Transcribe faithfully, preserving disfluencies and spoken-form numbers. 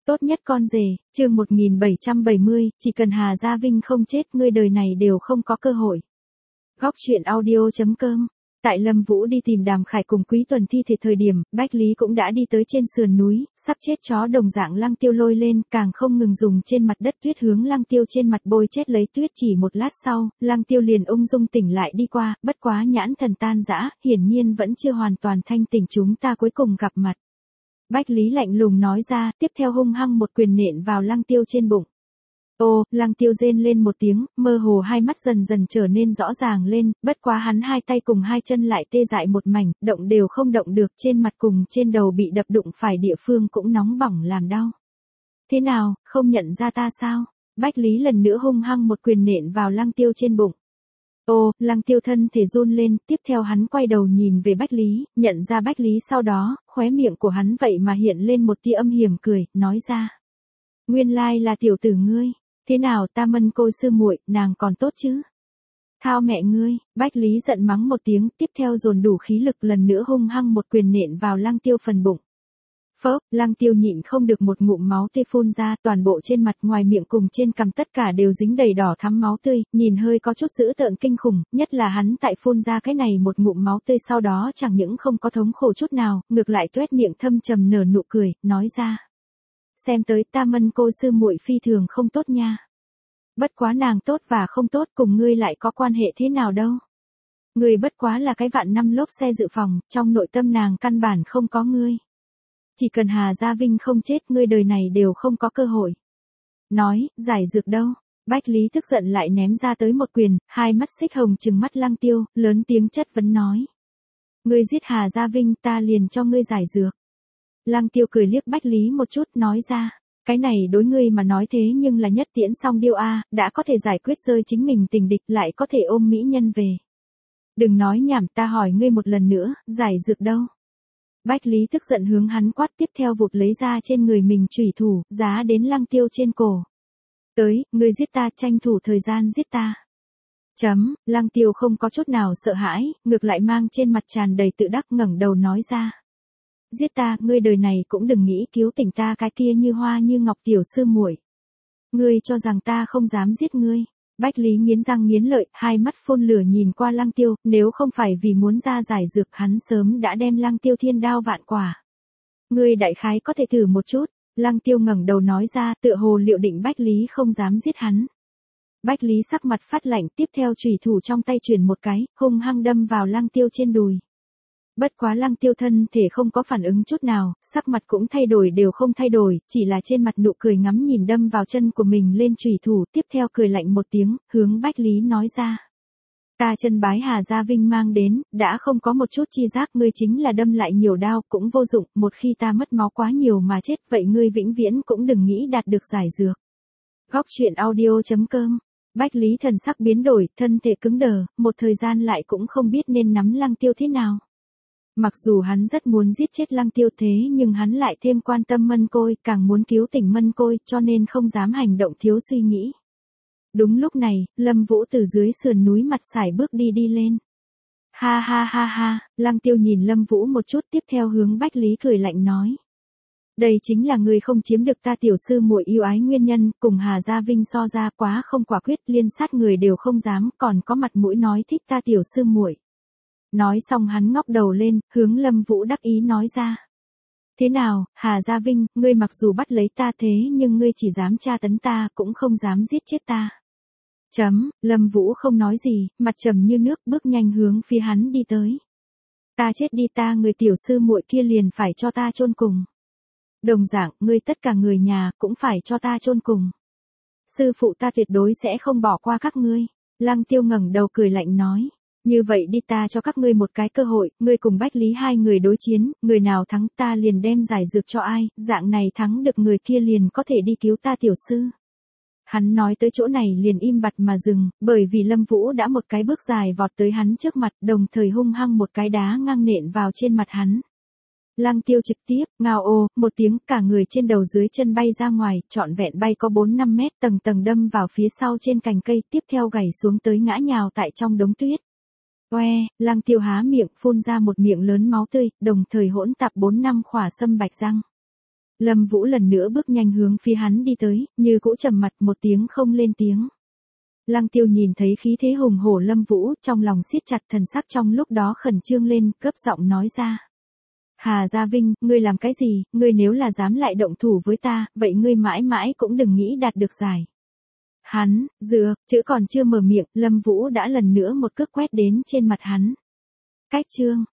Tốt nhất con rể, chương một nghìn bảy trăm bảy mươi, chỉ cần Hà Gia Vinh không chết ngươi đời này đều không có cơ hội. Góc truyện audio chấm com. Tại Lâm Vũ đi tìm Đàm Khải cùng Quý Tuần thi thể thời điểm, Bách Lý cũng đã đi tới trên sườn núi, sắp chết chó đồng dạng Lăng Tiêu lôi lên, càng không ngừng dùng trên mặt đất tuyết hướng Lăng Tiêu trên mặt bôi chết lấy tuyết. Chỉ một lát sau, Lăng Tiêu liền ung dung tỉnh lại đi qua, bất quá nhãn thần tan rã, hiển nhiên vẫn chưa hoàn toàn thanh tỉnh. Chúng ta cuối cùng gặp mặt. Bách Lý lạnh lùng nói ra, tiếp theo hung hăng một quyền nện vào Lăng Tiêu trên bụng. Ô, Lăng Tiêu rên lên một tiếng, mơ hồ hai mắt dần dần trở nên rõ ràng lên, bất quá hắn hai tay cùng hai chân lại tê dại một mảnh, động đều không động được, trên mặt cùng trên đầu bị đập đụng phải địa phương cũng nóng bỏng làm đau. Thế nào, không nhận ra ta sao? Bách Lý lần nữa hung hăng một quyền nện vào Lăng Tiêu trên bụng. Ô, Lăng Tiêu thân thể run lên, tiếp theo hắn quay đầu nhìn về Bách Lý, nhận ra Bách Lý sau đó, khóe miệng của hắn vậy mà hiện lên một tia âm hiểm cười, nói ra. Nguyên lai là tiểu tử ngươi, thế nào ta Mân Cô sư muội, nàng còn tốt chứ? Thao mẹ ngươi, Bách Lý giận mắng một tiếng, tiếp theo dồn đủ khí lực lần nữa hung hăng một quyền nện vào Lăng Tiêu phần bụng. Phớp, Lăng Tiêu nhịn không được một ngụm máu tươi phun ra, toàn bộ trên mặt ngoài miệng cùng trên cằm tất cả đều dính đầy đỏ thắm máu tươi, nhìn hơi có chút dữ tợn kinh khủng, nhất là hắn tại phun ra cái này một ngụm máu tươi sau đó chẳng những không có thống khổ chút nào, ngược lại tuét miệng thâm trầm nở nụ cười, nói ra. Xem tới ta Mân Cô sư muội phi thường không tốt nha. Bất quá nàng tốt và không tốt cùng ngươi lại có quan hệ thế nào đâu. Ngươi bất quá là cái vạn năm lốp xe dự phòng, trong nội tâm nàng căn bản không có ngươi. Chỉ cần Hà Gia Vinh không chết ngươi đời này đều không có cơ hội. Nói, giải dược đâu? Bách Lý tức giận lại ném ra tới một quyền, hai mắt xích hồng trừng mắt Lăng Tiêu, lớn tiếng chất vấn nói. Ngươi giết Hà Gia Vinh ta liền cho ngươi giải dược. Lăng Tiêu cười liếc Bách Lý một chút nói ra. Cái này đối ngươi mà nói thế nhưng là nhất tiễn song điêu a, đã có thể giải quyết rơi chính mình tình địch lại có thể ôm mỹ nhân về. Đừng nói nhảm ta hỏi ngươi một lần nữa, giải dược đâu? Bách Lý tức giận hướng hắn quát tiếp theo vụt lấy ra trên người mình chủy thủ, giá đến Lăng Tiêu trên cổ. Tới, ngươi giết ta tranh thủ thời gian giết ta. Chấm, Lăng Tiêu không có chút nào sợ hãi, ngược lại mang trên mặt tràn đầy tự đắc ngẩng đầu nói ra. Giết ta, ngươi đời này cũng đừng nghĩ cứu tỉnh ta cái kia như hoa như ngọc tiểu sư muội. Ngươi cho rằng ta không dám giết ngươi. Bách Lý nghiến răng nghiến lợi, hai mắt phun lửa nhìn qua Lăng Tiêu, nếu không phải vì muốn ra giải dược hắn sớm đã đem Lăng Tiêu thiên đao vạn quả. Ngươi đại khái có thể thử một chút, Lăng Tiêu ngẩng đầu nói ra, tựa hồ liệu định Bách Lý không dám giết hắn. Bách Lý sắc mặt phát lạnh, tiếp theo chủy thủ trong tay chuyển một cái, hung hăng đâm vào Lăng Tiêu trên đùi. Bất quá Lăng Tiêu thân thể không có phản ứng chút nào, sắc mặt cũng thay đổi đều không thay đổi, chỉ là trên mặt nụ cười ngắm nhìn đâm vào chân của mình lên chủy thủ, tiếp theo cười lạnh một tiếng, hướng Bách Lý nói ra. Ta chân bái Hà Gia Vinh mang đến, đã không có một chút chi giác, ngươi chính là đâm lại nhiều đao cũng vô dụng, một khi ta mất máu quá nhiều mà chết, vậy ngươi vĩnh viễn cũng đừng nghĩ đạt được giải dược. Góc truyện audio chấm com. Bách Lý thần sắc biến đổi, thân thể cứng đờ, một thời gian lại cũng không biết nên nắm Lăng Tiêu thế nào. Mặc dù hắn rất muốn giết chết Lăng Tiêu thế nhưng hắn lại thêm quan tâm Mân Côi, càng muốn cứu tỉnh Mân Côi, cho nên không dám hành động thiếu suy nghĩ. Đúng lúc này, Lâm Vũ từ dưới sườn núi mặt sải bước đi đi lên. Ha ha ha ha, Lăng Tiêu nhìn Lâm Vũ một chút tiếp theo hướng Bách Lý cười lạnh nói. Đây chính là người không chiếm được ta tiểu sư muội yêu ái nguyên nhân, cùng Hà Gia Vinh so ra quá không quả quyết, liên sát người đều không dám, còn có mặt mũi nói thích ta tiểu sư muội. Nói xong hắn ngóc đầu lên, hướng Lâm Vũ đắc ý nói ra. Thế nào, Hà Gia Vinh, ngươi mặc dù bắt lấy ta thế nhưng ngươi chỉ dám tra tấn ta cũng không dám giết chết ta. Chấm, Lâm Vũ không nói gì, mặt trầm như nước bước nhanh hướng phía hắn đi tới. Ta chết đi ta người tiểu sư muội kia liền phải cho ta chôn cùng. Đồng dạng, ngươi tất cả người nhà cũng phải cho ta chôn cùng. Sư phụ ta tuyệt đối sẽ không bỏ qua các ngươi. Lăng Tiêu ngẩng đầu cười lạnh nói. Như vậy đi ta cho các ngươi một cái cơ hội, ngươi cùng Bách Lý hai người đối chiến, người nào thắng ta liền đem giải dược cho ai, dạng này thắng được người kia liền có thể đi cứu ta tiểu sư. Hắn nói tới chỗ này liền im bặt mà dừng, bởi vì Lâm Vũ đã một cái bước dài vọt tới hắn trước mặt, đồng thời hung hăng một cái đá ngang nện vào trên mặt hắn. Lăng Tiêu trực tiếp, ngao ô, một tiếng, cả người trên đầu dưới chân bay ra ngoài, trọn vẹn bay có bốn năm mét, tầng tầng đâm vào phía sau trên cành cây, tiếp theo gảy xuống tới ngã nhào tại trong đống tuyết. Oe, Lăng Tiêu há miệng phun ra một miệng lớn máu tươi, đồng thời hỗn tạp bốn năm khỏa sâm bạch răng. Lâm Vũ lần nữa bước nhanh hướng phía hắn đi tới, như cũ trầm mặt một tiếng không lên tiếng. Lăng Tiêu nhìn thấy khí thế hùng hổ Lâm Vũ, trong lòng siết chặt, thần sắc trong lúc đó khẩn trương lên, gấp giọng nói ra. Hà Gia Vinh, ngươi làm cái gì, ngươi nếu là dám lại động thủ với ta, vậy ngươi mãi mãi cũng đừng nghĩ đạt được giải. Hắn, dựa, chữ còn chưa mở miệng, Lâm Vũ đã lần nữa một cước quét đến trên mặt hắn. Cách chương.